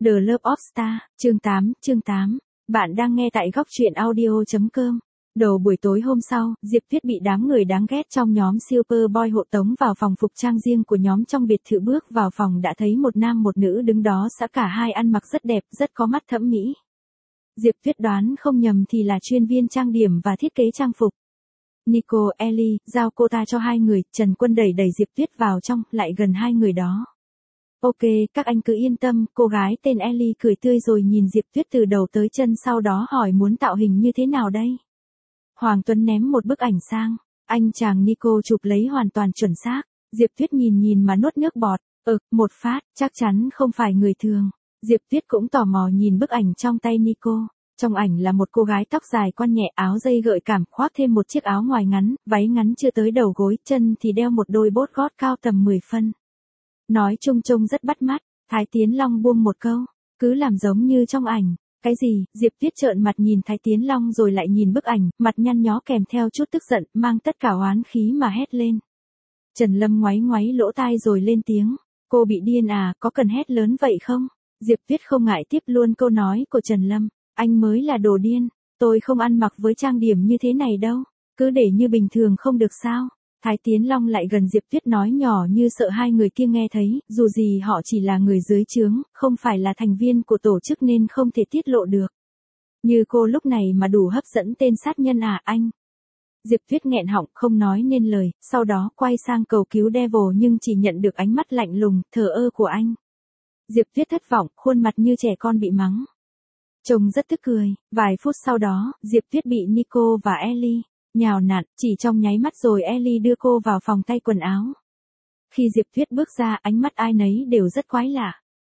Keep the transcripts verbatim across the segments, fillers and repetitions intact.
The Love of Star, chương tám, chương tám. Bạn đang nghe tại góc truyện audio.com. Đầu buổi tối hôm sau, Diệp Tuyết bị đám người đáng ghét trong nhóm Superboy hộ tống vào phòng phục trang riêng của nhóm trong biệt thự, bước vào phòng đã thấy một nam một nữ đứng đó, xã cả hai ăn mặc rất đẹp, rất có mắt thẩm mỹ. Diệp Tuyết đoán không nhầm thì là chuyên viên trang điểm và thiết kế trang phục. Nico, Ellie, giao cô ta cho hai người, Trần Quân đẩy đẩy Diệp Tuyết vào trong, lại gần hai người đó. Ok, các anh cứ yên tâm, cô gái tên Ellie cười tươi rồi nhìn Diệp Tuyết từ đầu tới chân, sau đó hỏi muốn tạo hình như thế nào đây? Hoàng Tuấn ném một bức ảnh sang, anh chàng Nico chụp lấy hoàn toàn chuẩn xác. Diệp Tuyết nhìn nhìn mà nuốt nước bọt, ừ, một phát, chắc chắn không phải người thường. Diệp Tuyết cũng tò mò nhìn bức ảnh trong tay Nico. Trong ảnh là một cô gái tóc dài quăn nhẹ, áo dây gợi cảm, khoác thêm một chiếc áo ngoài ngắn, váy ngắn chưa tới đầu gối, chân thì đeo một đôi bốt gót cao tầm mười phân. Nói chung trông rất bắt mắt. Thái Tiến Long buông một câu, cứ làm giống như trong ảnh. Cái gì? Diệp Tuyết trợn mặt nhìn Thái Tiến Long rồi lại nhìn bức ảnh, mặt nhăn nhó kèm theo chút tức giận, mang tất cả oán khí mà hét lên. Trần Lâm ngoáy ngoáy lỗ tai rồi lên tiếng, cô bị điên à, có cần hét lớn vậy không? Diệp Tuyết không ngại tiếp luôn câu nói của Trần Lâm, anh mới là đồ điên, tôi không ăn mặc với trang điểm như thế này đâu, cứ để như bình thường không được sao? Thái Tiến Long lại gần Diệp Tuyết nói nhỏ như sợ hai người kia nghe thấy, dù gì họ chỉ là người dưới trướng, không phải là thành viên của tổ chức nên không thể tiết lộ được. Như cô lúc này mà đủ hấp dẫn tên sát nhân à anh? Diệp Tuyết nghẹn họng không nói nên lời, sau đó quay sang cầu cứu Devil nhưng chỉ nhận được ánh mắt lạnh lùng, thờ ơ của anh. Diệp Tuyết thất vọng, khuôn mặt như trẻ con bị mắng. Trông rất tức cười, vài phút sau đó, Diệp Tuyết bị Nico và Ellie nhào nặn, chỉ trong nháy mắt rồi Ellie đưa cô vào phòng thay quần áo. Khi Diệp Tuyết bước ra, ánh mắt ai nấy đều rất quái lạ.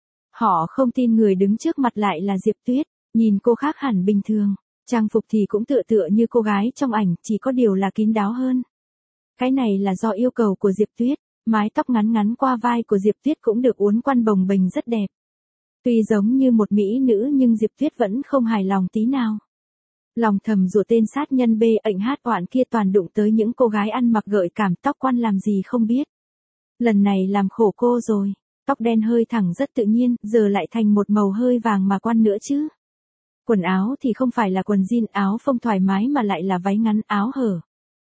Họ không tin người đứng trước mặt lại là Diệp Tuyết, nhìn cô khác hẳn bình thường, trang phục thì cũng tựa tựa như cô gái trong ảnh, chỉ có điều là kín đáo hơn. Cái này là do yêu cầu của Diệp Tuyết, mái tóc ngắn ngắn qua vai của Diệp Tuyết cũng được uốn quăn bồng bềnh rất đẹp. Tuy giống như một mỹ nữ nhưng Diệp Tuyết vẫn không hài lòng tí nào. Lòng thầm rủa tên sát nhân bê ệnh hát oạn kia toàn đụng tới những cô gái ăn mặc gợi cảm, tóc quăn làm gì không biết. Lần này làm khổ cô rồi, tóc đen hơi thẳng rất tự nhiên, giờ lại thành một màu hơi vàng mà quăn nữa chứ. Quần áo thì không phải là quần jean áo phông thoải mái mà lại là váy ngắn áo hở.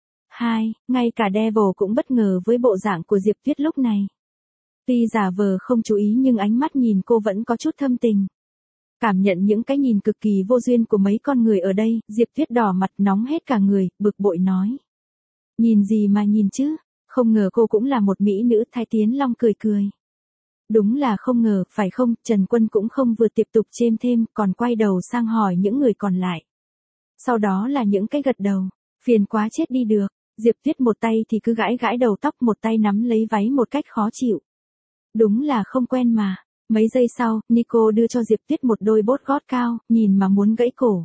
Hai, ngay cả Devil cũng bất ngờ với bộ dạng của Diệp Tuyết lúc này. Tuy giả vờ không chú ý nhưng ánh mắt nhìn cô vẫn có chút thâm tình. Cảm nhận những cái nhìn cực kỳ vô duyên của mấy con người ở đây, Diệp Tuyết đỏ mặt nóng hết cả người, bực bội nói. Nhìn gì mà nhìn chứ, không ngờ cô cũng là một mỹ nữ. Thái Tiến Long cười cười. Đúng là không ngờ, phải không? Trần Quân cũng không vừa tiếp tục chêm thêm, còn quay đầu sang hỏi những người còn lại. Sau đó là những cái gật đầu, phiền quá chết đi được. Diệp Tuyết một tay thì cứ gãi gãi đầu tóc, một tay nắm lấy váy một cách khó chịu. Đúng là không quen mà. Mấy giây sau, Nico đưa cho Diệp Tuyết một đôi bốt gót cao, nhìn mà muốn gãy cổ.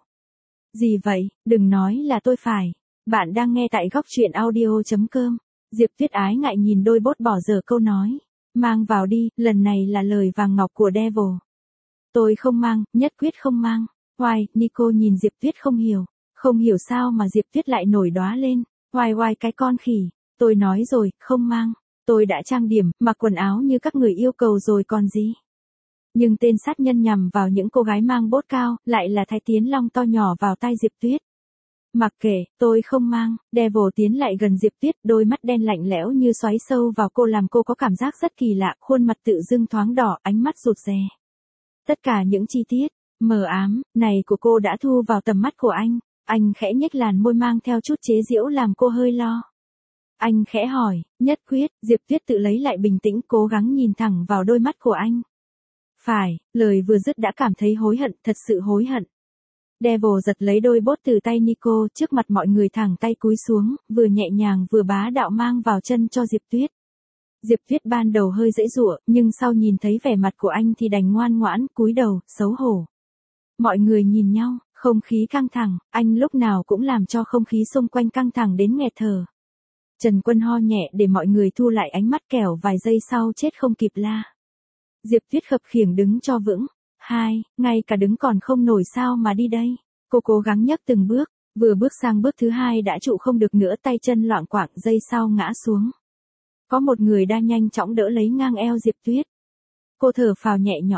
Gì vậy, đừng nói là tôi phải. Bạn đang nghe tại góc truyện audio.com. Diệp Tuyết ái ngại nhìn đôi bốt bỏ dở câu nói. Mang vào đi, lần này là lời vàng ngọc của Devil. Tôi không mang, nhất quyết không mang. Hoài, Nico nhìn Diệp Tuyết không hiểu. Không hiểu sao mà Diệp Tuyết lại nổi đóa lên. Hoài hoài cái con khỉ. Tôi nói rồi, không mang. Tôi đã trang điểm, mặc quần áo như các người yêu cầu rồi còn gì. Nhưng tên sát nhân nhằm vào những cô gái mang bốt cao, lại là Thái Tiến Long to nhỏ vào tai Diệp Tuyết. Mặc kệ, tôi không mang. Devil tiến lại gần Diệp Tuyết, đôi mắt đen lạnh lẽo như xoáy sâu vào cô làm cô có cảm giác rất kỳ lạ, khuôn mặt tự dưng thoáng đỏ, ánh mắt rụt rè. Tất cả những chi tiết mờ ám này của cô đã thu vào tầm mắt của anh. Anh khẽ nhếch làn môi mang theo chút chế giễu làm cô hơi lo. Anh khẽ hỏi, nhất quyết? Diệp Tuyết tự lấy lại bình tĩnh, cố gắng nhìn thẳng vào đôi mắt của anh. Phải, lời vừa dứt đã cảm thấy hối hận, thật sự hối hận. Devil giật lấy đôi bốt từ tay Nico, trước mặt mọi người thẳng tay cúi xuống, vừa nhẹ nhàng vừa bá đạo mang vào chân cho Diệp Tuyết. Diệp Tuyết ban đầu hơi giãy giụa, nhưng sau nhìn thấy vẻ mặt của anh thì đành ngoan ngoãn, cúi đầu, xấu hổ. Mọi người nhìn nhau, không khí căng thẳng, anh lúc nào cũng làm cho không khí xung quanh căng thẳng đến nghẹt thở. Trần Quân ho nhẹ để mọi người thu lại ánh mắt, kẻo vài giây sau chết không kịp la. Diệp Tuyết khập khiễng đứng cho vững. Hai, ngay cả đứng còn không nổi sao mà đi đây. Cô cố gắng nhấc từng bước, vừa bước sang bước thứ hai đã trụ không được nữa, tay chân loạng choạng, giây sau ngã xuống. Có một người đang nhanh chóng đỡ lấy ngang eo Diệp Tuyết. Cô thở phào nhẹ nhõm,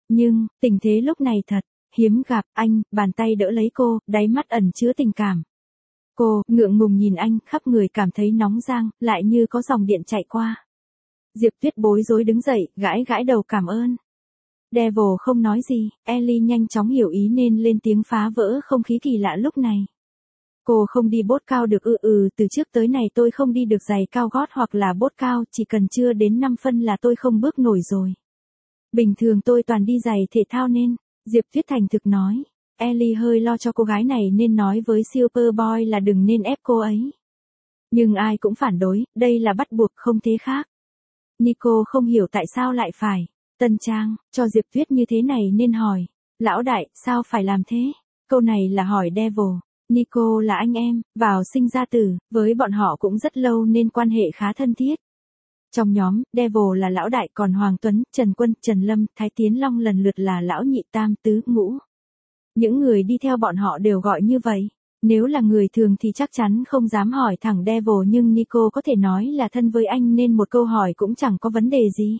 Nhưng, tình thế lúc này thật, hiếm gặp. Anh, bàn tay đỡ lấy cô, đáy mắt ẩn chứa tình cảm. Cô, ngượng ngùng nhìn anh, khắp người cảm thấy nóng rang, lại như có dòng điện chạy qua. Diệp Tuyết bối rối đứng dậy, gãi gãi đầu cảm ơn. Devil không nói gì, Ellie nhanh chóng hiểu ý nên lên tiếng phá vỡ không khí kỳ lạ lúc này. Cô không đi bốt cao được ư ừ, từ trước tới này tôi không đi được giày cao gót hoặc là bốt cao, chỉ cần chưa đến năm phân là tôi không bước nổi rồi. Bình thường tôi toàn đi giày thể thao nên, Diệp Tuyết thành thực nói. Ellie hơi lo cho cô gái này nên nói với Superboy là đừng nên ép cô ấy. Nhưng ai cũng phản đối, đây là bắt buộc không thế khác. Nico không hiểu tại sao lại phải. Tân trang, cho Diệp Tuyết như thế này nên hỏi. Lão đại, sao phải làm thế? Câu này là hỏi Devil. Nico là anh em, vào sinh ra tử, với bọn họ cũng rất lâu nên quan hệ khá thân thiết. Trong nhóm, Devil là lão đại còn Hoàng Tuấn, Trần Quân, Trần Lâm, Thái Tiến Long lần lượt là lão nhị tam tứ ngũ. Những người đi theo bọn họ đều gọi như vậy. Nếu là người thường thì chắc chắn không dám hỏi thẳng Devil nhưng Nico có thể nói là thân với anh nên một câu hỏi cũng chẳng có vấn đề gì.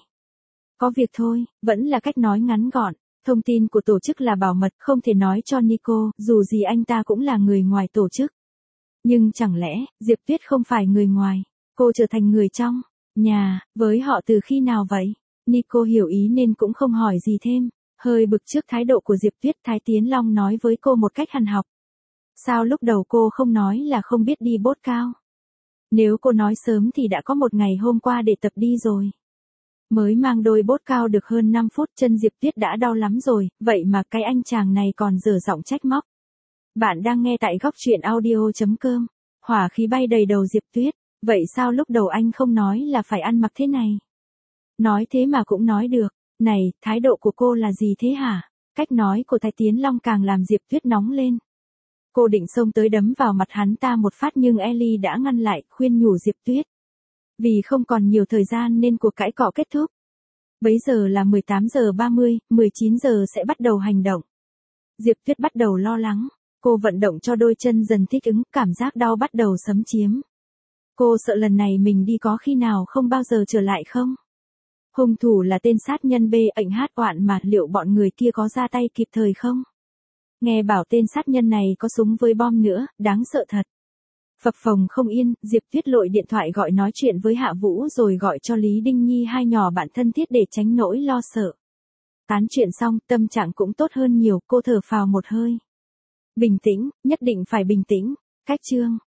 Có việc thôi, vẫn là cách nói ngắn gọn. Thông tin của tổ chức là bảo mật, không thể nói cho Nico, dù gì anh ta cũng là người ngoài tổ chức. Nhưng chẳng lẽ, Diệp Tuyết không phải người ngoài, cô trở thành người trong nhà, với họ từ khi nào vậy? Nico hiểu ý nên cũng không hỏi gì thêm. Hơi bực trước thái độ của Diệp Tuyết, Thái Tiến Long nói với cô một cách hằn học. Sao lúc đầu cô không nói là không biết đi bốt cao? Nếu cô nói sớm thì đã có một ngày hôm qua để tập đi rồi. Mới mang đôi bốt cao được hơn năm phút chân Diệp Tuyết đã đau lắm rồi, vậy mà cái anh chàng này còn dở giọng trách móc. Bạn đang nghe tại góc truyện audio.com. Hỏa khí bay đầy đầu Diệp Tuyết, vậy sao lúc đầu anh không nói là phải ăn mặc thế này? Nói thế mà cũng nói được, này, thái độ của cô là gì thế hả? Cách nói của Thái Tiến Long càng làm Diệp Tuyết nóng lên. Cô định xông tới đấm vào mặt hắn ta một phát nhưng Ellie đã ngăn lại, khuyên nhủ Diệp Tuyết. Vì không còn nhiều thời gian nên cuộc cãi cọ kết thúc. Bấy giờ là mười tám giờ ba mươi, mười chín giờ sẽ bắt đầu hành động. Diệp Tuyết bắt đầu lo lắng. Cô vận động cho đôi chân dần thích ứng, cảm giác đau bắt đầu xâm chiếm. Cô sợ lần này mình đi có khi nào không bao giờ trở lại không? Hung thủ là tên sát nhân B ảnh hát oạn mà liệu bọn người kia có ra tay kịp thời không? Nghe bảo tên sát nhân này có súng với bom nữa, đáng sợ thật. Phập phồng không yên, Diệp Tuyết lội điện thoại gọi nói chuyện với Hạ Vũ rồi gọi cho Lý Đinh Nhi hai nhỏ bạn thân thiết để tránh nỗi lo sợ. Tán chuyện xong, tâm trạng cũng tốt hơn nhiều, cô thở phào một hơi. Bình tĩnh, nhất định phải bình tĩnh. Cách chương